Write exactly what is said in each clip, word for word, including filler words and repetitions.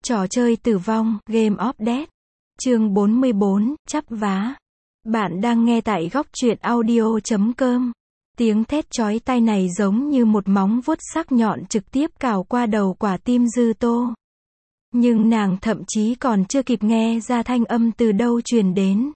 Trò chơi tử vong, Game of Death. Chương bốn mươi bốn, chắp vá. Bạn đang nghe tại góc truyện audio chấm com. Tiếng thét chói tai này giống như một móng vuốt sắc nhọn trực tiếp cào qua đầu quả tim Dư Tô. Nhưng nàng thậm chí còn chưa kịp nghe ra thanh âm từ đâu truyền đến.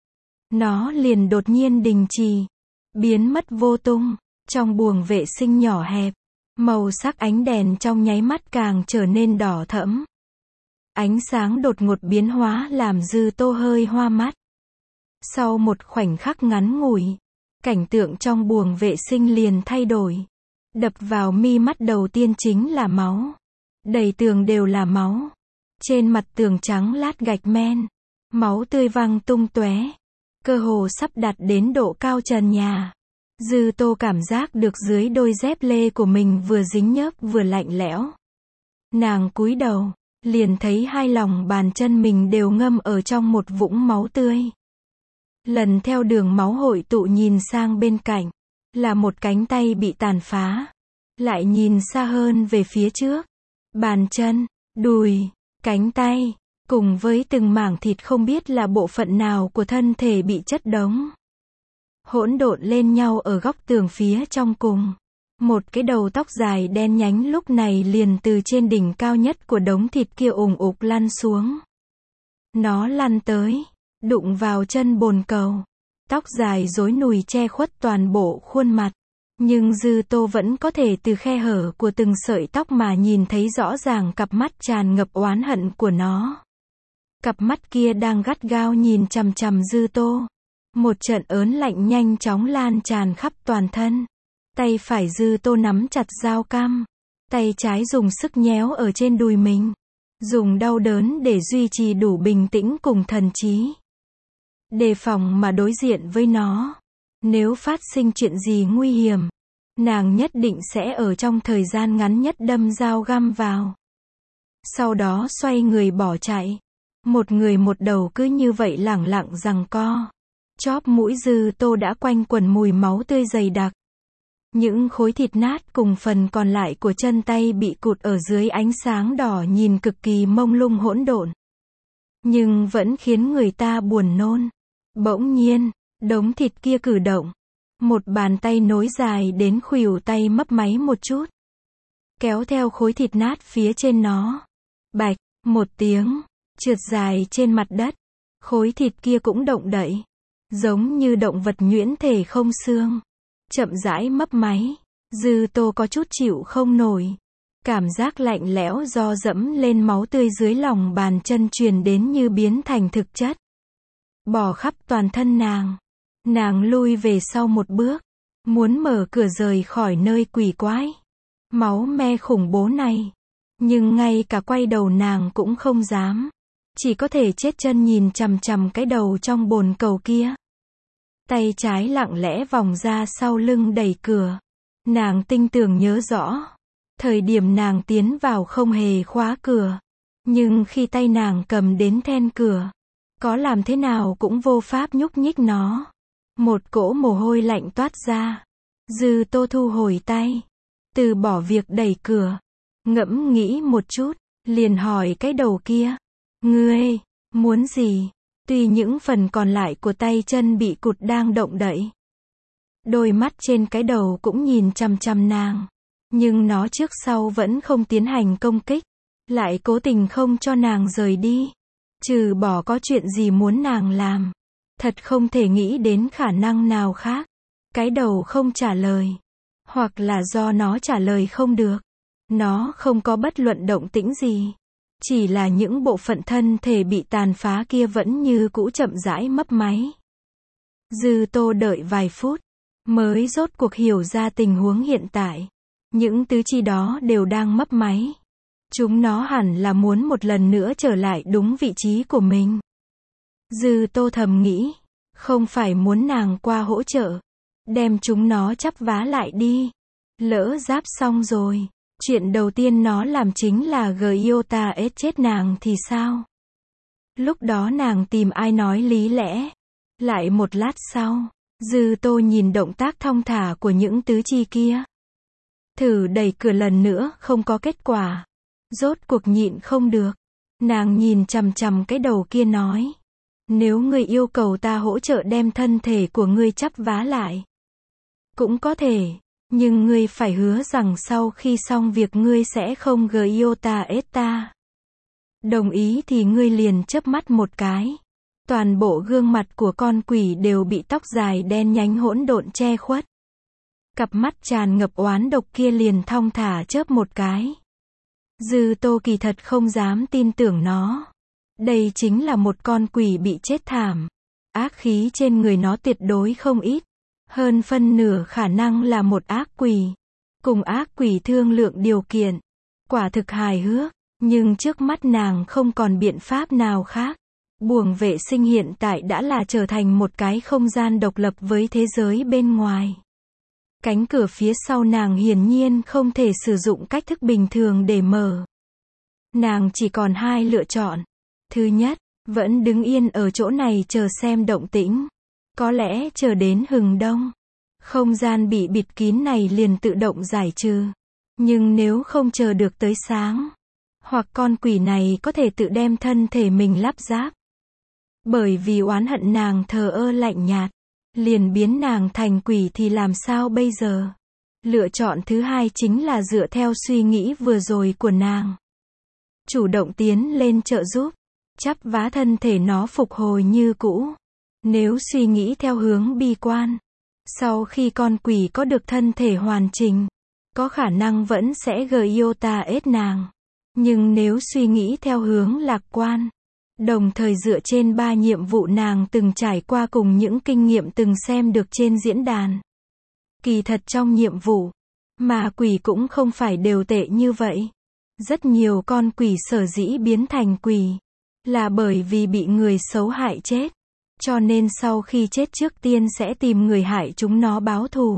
Nó liền đột nhiên đình trì, biến mất vô tung. Trong buồng vệ sinh nhỏ hẹp, màu sắc ánh đèn trong nháy mắt càng trở nên đỏ thẫm. Ánh sáng đột ngột biến hóa làm Dư Tô hơi hoa mắt. Sau một khoảnh khắc ngắn ngủi, cảnh tượng trong buồng vệ sinh liền thay đổi. Đập vào mi mắt đầu tiên chính là máu. Đầy tường đều là máu. Trên mặt tường trắng lát gạch men, máu tươi văng tung tóe, cơ hồ sắp đạt đến độ cao trần nhà. Dư Tô cảm giác được dưới đôi dép lê của mình vừa dính nhớp vừa lạnh lẽo. Nàng cúi đầu, liền thấy hai lòng bàn chân mình đều ngâm ở trong một vũng máu tươi. Lần theo đường máu hội tụ nhìn sang bên cạnh, là một cánh tay bị tàn phá. Lại nhìn xa hơn về phía trước, bàn chân, đùi, cánh tay, cùng với từng mảng thịt không biết là bộ phận nào của thân thể bị chất đống, hỗn độn lên nhau ở góc tường phía trong cùng. Một cái đầu tóc dài đen nhánh lúc này liền từ trên đỉnh cao nhất của đống thịt kia ùng ục lăn xuống. Nó lăn tới, đụng vào chân bồn cầu. Tóc dài rối nùi che khuất toàn bộ khuôn mặt. Nhưng Dư Tô vẫn có thể từ khe hở của từng sợi tóc mà nhìn thấy rõ ràng cặp mắt tràn ngập oán hận của nó. Cặp mắt kia đang gắt gao nhìn chằm chằm Dư Tô. Một trận ớn lạnh nhanh chóng lan tràn khắp toàn thân. Tay phải Dư Tô nắm chặt dao cam. Tay trái dùng sức nhéo ở trên đùi mình. Dùng đau đớn để duy trì đủ bình tĩnh cùng thần trí. Đề phòng mà đối diện với nó. Nếu phát sinh chuyện gì nguy hiểm, nàng nhất định sẽ ở trong thời gian ngắn nhất đâm dao găm vào. Sau đó xoay người bỏ chạy. Một người một đầu cứ như vậy lẳng lặng giằng co. Chóp mũi Dư Tô đã quanh quẩn mùi máu tươi dày đặc. Những khối thịt nát cùng phần còn lại của chân tay bị cụt ở dưới ánh sáng đỏ nhìn cực kỳ mông lung hỗn độn. Nhưng vẫn khiến người ta buồn nôn. Bỗng nhiên, đống thịt kia cử động. Một bàn tay nối dài đến khuỷu tay mấp máy một chút. Kéo theo khối thịt nát phía trên nó. Bạch, một tiếng, trượt dài trên mặt đất. Khối thịt kia cũng động đậy. Giống như động vật nhuyễn thể không xương. Chậm rãi mấp máy. Dư Tô có chút chịu không nổi. Cảm giác lạnh lẽo do dẫm lên máu tươi dưới lòng bàn chân truyền đến như biến thành thực chất. Bò khắp toàn thân nàng. Nàng lui về sau một bước. Muốn mở cửa rời khỏi nơi quỷ quái. Máu me khủng bố này. Nhưng ngay cả quay đầu nàng cũng không dám. Chỉ có thể chết chân nhìn chằm chằm cái đầu trong bồn cầu kia. Tay trái lặng lẽ vòng ra sau lưng đẩy cửa. Nàng tinh tường nhớ rõ. Thời điểm nàng tiến vào không hề khóa cửa. Nhưng khi tay nàng cầm đến then cửa, có làm thế nào cũng vô pháp nhúc nhích nó. Một cỗ mồ hôi lạnh toát ra. Dư Tô thu hồi tay. Từ bỏ việc đẩy cửa. Ngẫm nghĩ một chút. Liền hỏi cái đầu kia. Ngươi, muốn gì? Tuy những phần còn lại của tay chân bị cụt đang động đậy. Đôi mắt trên cái đầu cũng nhìn chằm chằm nàng. Nhưng nó trước sau vẫn không tiến hành công kích. Lại cố tình không cho nàng rời đi. Trừ bỏ có chuyện gì muốn nàng làm. Thật không thể nghĩ đến khả năng nào khác. Cái đầu không trả lời. Hoặc là do nó trả lời không được. Nó không có bất luận động tĩnh gì. Chỉ là những bộ phận thân thể bị tàn phá kia vẫn như cũ chậm rãi mấp máy. Dư Tô đợi vài phút. Mới rốt cuộc hiểu ra tình huống hiện tại. Những tứ chi đó đều đang mấp máy. Chúng nó hẳn là muốn một lần nữa trở lại đúng vị trí của mình. Dư Tô thầm nghĩ. Không phải muốn nàng qua hỗ trợ. Đem chúng nó chắp vá lại đi. Lỡ giáp xong rồi. Chuyện đầu tiên nó làm chính là Gyota ết chết nàng thì sao? Lúc đó nàng tìm ai nói lý lẽ? Lại một lát sau, Dư Tô nhìn động tác thong thả của những tứ chi kia. Thử đẩy cửa lần nữa không có kết quả. Rốt cuộc nhịn không được. Nàng nhìn chằm chằm cái đầu kia nói. Nếu ngươi yêu cầu ta hỗ trợ đem thân thể của ngươi chắp vá lại. Cũng có thể, nhưng ngươi phải hứa rằng sau khi xong việc ngươi sẽ không giota ết ta. Đồng ý thì ngươi liền chớp mắt một cái. Toàn bộ gương mặt của con quỷ đều bị tóc dài đen nhánh hỗn độn che khuất. Cặp mắt tràn ngập oán độc kia liền thong thả chớp một cái. Dư Tô kỳ thật không dám tin tưởng nó. Đây chính là một con quỷ bị chết thảm. Ác khí trên người nó tuyệt đối không ít. Hơn phân nửa khả năng là một ác quỷ. Cùng ác quỷ thương lượng điều kiện. Quả thực hài hước. Nhưng trước mắt nàng không còn biện pháp nào khác. Buồng vệ sinh hiện tại đã là trở thành một cái không gian độc lập với thế giới bên ngoài. Cánh cửa phía sau nàng hiển nhiên không thể sử dụng cách thức bình thường để mở. Nàng chỉ còn hai lựa chọn. Thứ nhất, vẫn đứng yên ở chỗ này chờ xem động tĩnh. Có lẽ chờ đến hừng đông. Không gian bị bịt kín này liền tự động giải trừ. Nhưng nếu không chờ được tới sáng, hoặc con quỷ này có thể tự đem thân thể mình lắp ráp. Bởi vì oán hận nàng thờ ơ lạnh nhạt, liền biến nàng thành quỷ thì làm sao bây giờ? Lựa chọn thứ hai chính là dựa theo suy nghĩ vừa rồi của nàng. Chủ động tiến lên trợ giúp, chắp vá thân thể nó phục hồi như cũ. Nếu suy nghĩ theo hướng bi quan, sau khi con quỷ có được thân thể hoàn chỉnh, có khả năng vẫn sẽ giota ết nàng. Nhưng nếu suy nghĩ theo hướng lạc quan, đồng thời dựa trên ba nhiệm vụ nàng từng trải qua cùng những kinh nghiệm từng xem được trên diễn đàn. Kỳ thật trong nhiệm vụ, mà quỷ cũng không phải đều tệ như vậy. Rất nhiều con quỷ sở dĩ biến thành quỷ, là bởi vì bị người xấu hại chết. Cho nên sau khi chết trước tiên sẽ tìm người hại chúng nó báo thù.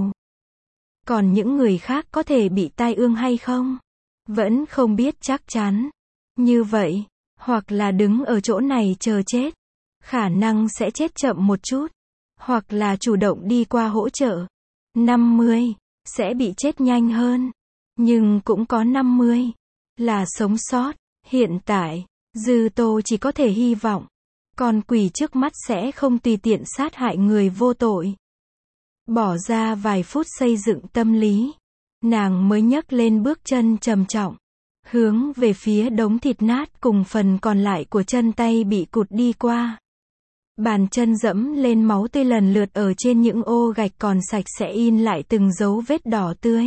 Còn những người khác có thể bị tai ương hay không? Vẫn không biết chắc chắn. Như vậy, hoặc là đứng ở chỗ này chờ chết, khả năng sẽ chết chậm một chút. Hoặc là chủ động đi qua hỗ trợ. năm mươi, sẽ bị chết nhanh hơn. Nhưng cũng có năm mươi, là sống sót. Hiện tại, Dư Tô chỉ có thể hy vọng, con quỷ trước mắt sẽ không tùy tiện sát hại người vô tội. Bỏ ra vài phút xây dựng tâm lý, nàng mới nhấc lên bước chân trầm trọng, hướng về phía đống thịt nát cùng phần còn lại của chân tay bị cụt đi qua. Bàn chân dẫm lên máu tươi lần lượt ở trên những ô gạch còn sạch sẽ in lại từng dấu vết đỏ tươi.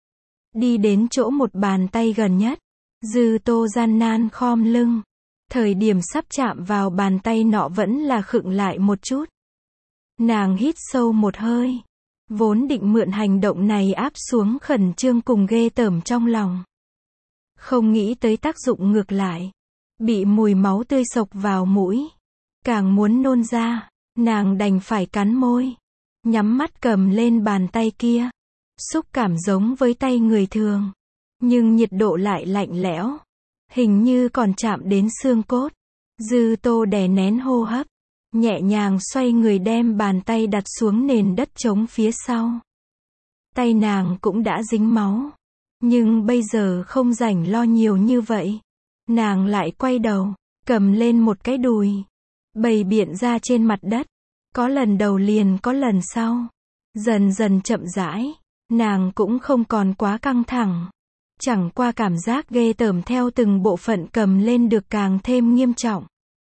Đi đến chỗ một bàn tay gần nhất, Dư Tô gian nan khom lưng. Thời điểm sắp chạm vào bàn tay nọ vẫn là khựng lại một chút. Nàng hít sâu một hơi. Vốn định mượn hành động này áp xuống khẩn trương cùng ghê tởm trong lòng. Không nghĩ tới tác dụng ngược lại. Bị mùi máu tươi sộc vào mũi. Càng muốn nôn ra, nàng đành phải cắn môi. Nhắm mắt cầm lên bàn tay kia. Xúc cảm giống với tay người thường. Nhưng nhiệt độ lại lạnh lẽo. Hình như còn chạm đến xương cốt. Dư Tô đè nén hô hấp. Nhẹ nhàng xoay người đem bàn tay đặt xuống nền đất trống phía sau. Tay nàng cũng đã dính máu. Nhưng bây giờ không rảnh lo nhiều như vậy. Nàng lại quay đầu, cầm lên một cái đùi. Bày biện ra trên mặt đất. Có lần đầu liền có lần sau. Dần dần chậm rãi. Nàng cũng không còn quá căng thẳng. Chẳng qua cảm giác ghê tởm theo từng bộ phận cầm lên được càng thêm nghiêm trọng.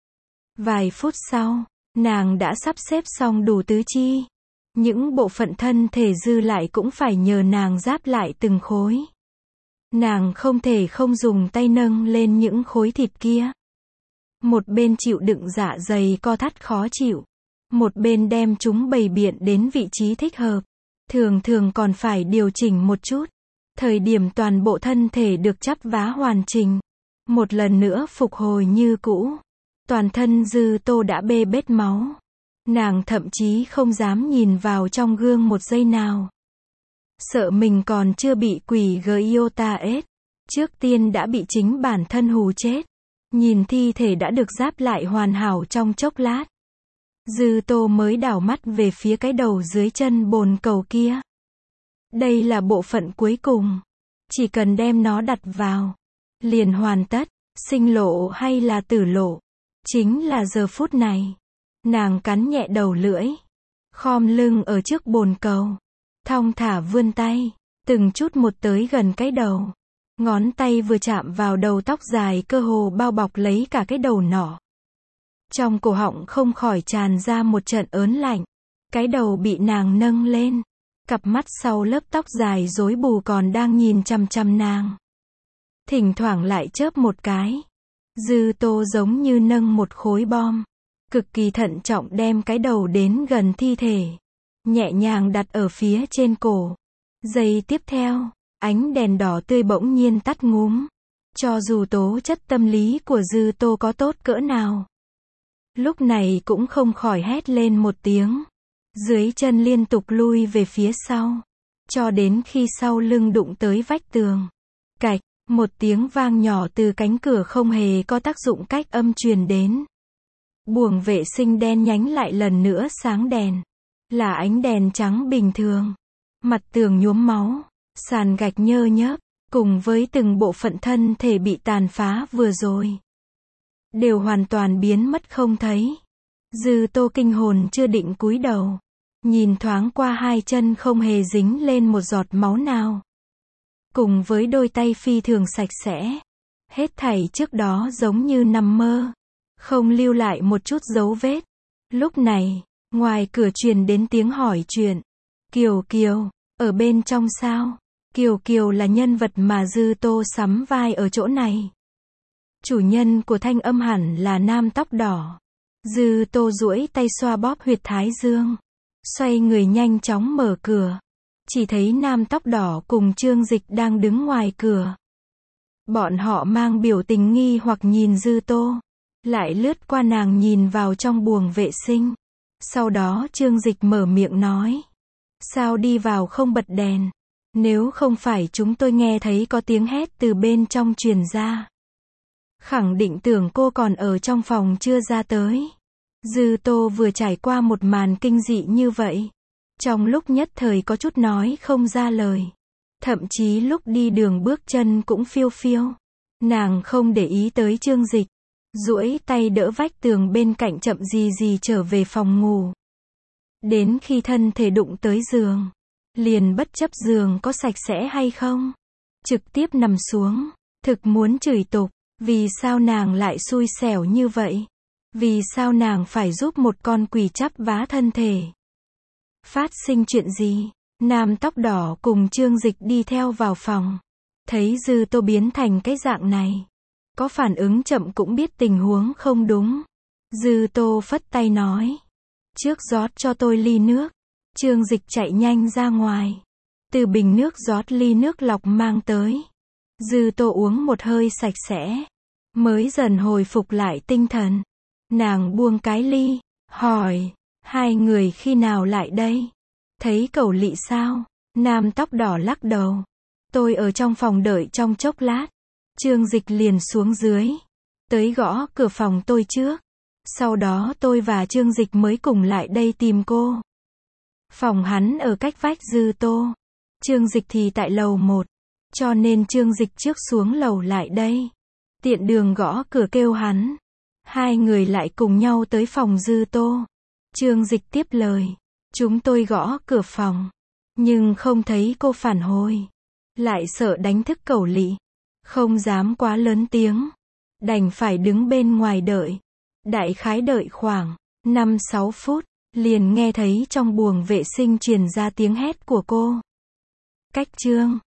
Vài phút sau, nàng đã sắp xếp xong đủ tứ chi. Những bộ phận thân thể dư lại cũng phải nhờ nàng ráp lại từng khối. Nàng không thể không dùng tay nâng lên những khối thịt kia. Một bên chịu đựng dạ dày co thắt khó chịu. Một bên đem chúng bày biện đến vị trí thích hợp. Thường thường còn phải điều chỉnh một chút. Thời điểm toàn bộ thân thể được chắp vá hoàn chỉnh. Một lần nữa phục hồi như cũ. Toàn thân Dư Tô đã bê bết máu. Nàng thậm chí không dám nhìn vào trong gương một giây nào. Sợ mình còn chưa bị quỷ giota ết. Trước tiên đã bị chính bản thân hù chết. Nhìn thi thể đã được ráp lại hoàn hảo trong chốc lát. Dư Tô mới đảo mắt về phía cái đầu dưới chân bồn cầu kia. Đây là bộ phận cuối cùng. Chỉ cần đem nó đặt vào. Liền hoàn tất. sinh lộ hay là tử lộ? Chính là giờ phút này. Nàng cắn nhẹ đầu lưỡi, khom lưng ở trước bồn cầu, thong thả vươn tay, từng chút một tới gần cái đầu. Ngón tay vừa chạm vào đầu tóc dài cơ hồ bao bọc lấy cả cái đầu nọ. Trong cổ họng không khỏi tràn ra một trận ớn lạnh. Cái đầu bị nàng nâng lên. Cặp mắt sau lớp tóc dài rối bù còn đang nhìn chằm chằm nàng. Thỉnh thoảng lại chớp một cái. Dư Tô giống như nâng một khối bom. Cực kỳ thận trọng đem cái đầu đến gần thi thể. Nhẹ nhàng đặt ở phía trên cổ. Giây tiếp theo, ánh đèn đỏ tươi bỗng nhiên tắt ngúm. Cho dù tố chất tâm lý của Dư Tô có tốt cỡ nào, lúc này cũng không khỏi hét lên một tiếng. Dưới chân liên tục lui về phía sau. Cho đến khi sau lưng đụng tới vách tường. Cạch, một tiếng vang nhỏ từ cánh cửa không hề có tác dụng cách âm truyền đến. Buồng vệ sinh đen nhánh lại lần nữa sáng đèn. Là ánh đèn trắng bình thường. Mặt tường nhuốm máu. Sàn gạch nhơ nhớp. Cùng với từng bộ phận thân thể bị tàn phá vừa rồi. Đều hoàn toàn biến mất không thấy. Dư Tô kinh hồn chưa định cúi đầu. Nhìn thoáng qua hai chân không hề dính lên một giọt máu nào. Cùng với đôi tay phi thường sạch sẽ. Hết thảy trước đó giống như nằm mơ. Không lưu lại một chút dấu vết. Lúc này, ngoài cửa truyền đến tiếng hỏi chuyện. Kiều Kiều, ở bên trong sao? Kiều Kiều là nhân vật mà Dư Tô sắm vai ở chỗ này. Chủ nhân của thanh âm hẳn là nam tóc đỏ. Dư Tô duỗi tay xoa bóp huyệt thái dương. Xoay người nhanh chóng mở cửa. Chỉ thấy nam tóc đỏ cùng Trương Dịch đang đứng ngoài cửa. Bọn họ mang biểu tình nghi hoặc nhìn Dư Tô. Lại lướt qua nàng nhìn vào trong buồng vệ sinh. Sau đó Trương Dịch mở miệng nói. Sao đi vào không bật đèn? Nếu không phải chúng tôi nghe thấy có tiếng hét từ bên trong truyền ra. Khẳng định tưởng cô còn ở trong phòng chưa ra tới. Dư Tô vừa trải qua một màn kinh dị như vậy. Trong lúc nhất thời có chút nói không ra lời. Thậm chí lúc đi đường bước chân cũng phiêu phiêu. Nàng không để ý tới Trương Dịch. Duỗi tay đỡ vách tường bên cạnh chậm gì gì trở về phòng ngủ. Đến khi thân thể đụng tới giường. Liền bất chấp giường có sạch sẽ hay không. Trực tiếp nằm xuống. Thực muốn chửi tục. Vì sao nàng lại xui xẻo như vậy? Vì sao nàng phải giúp một con quỷ chắp vá thân thể? Phát sinh chuyện gì? Nam tóc đỏ cùng Trương Dịch đi theo vào phòng. Thấy Dư Tô biến thành cái dạng này. Có phản ứng chậm cũng biết tình huống không đúng. Dư Tô phất tay nói. Trước rót cho tôi ly nước. Trương Dịch chạy nhanh ra ngoài. Từ bình nước rót ly nước lọc mang tới. Dư Tô uống một hơi sạch sẽ. Mới dần hồi phục lại tinh thần. Nàng buông cái ly. Hỏi. Hai người khi nào lại đây? Thấy Cẩu Lị sao? Nam tóc đỏ lắc đầu. Tôi ở trong phòng đợi trong chốc lát. Trương Dịch liền xuống dưới. Tới gõ cửa phòng tôi trước. Sau đó tôi và Trương Dịch mới cùng lại đây tìm cô. Phòng hắn ở cách vách Dư Tô. Trương Dịch thì tại lầu một. Cho nên Trương Dịch trước xuống lầu lại đây. Tiện đường gõ cửa kêu hắn. Hai người lại cùng nhau tới phòng Dư Tô. Trương Dịch tiếp lời. Chúng tôi gõ cửa phòng. Nhưng không thấy cô phản hồi. Lại sợ đánh thức Cẩu Lị. Không dám quá lớn tiếng. Đành phải đứng bên ngoài đợi. Đại khái đợi khoảng năm sáu phút. Liền nghe thấy trong buồng vệ sinh truyền ra tiếng hét của cô. Cách Trương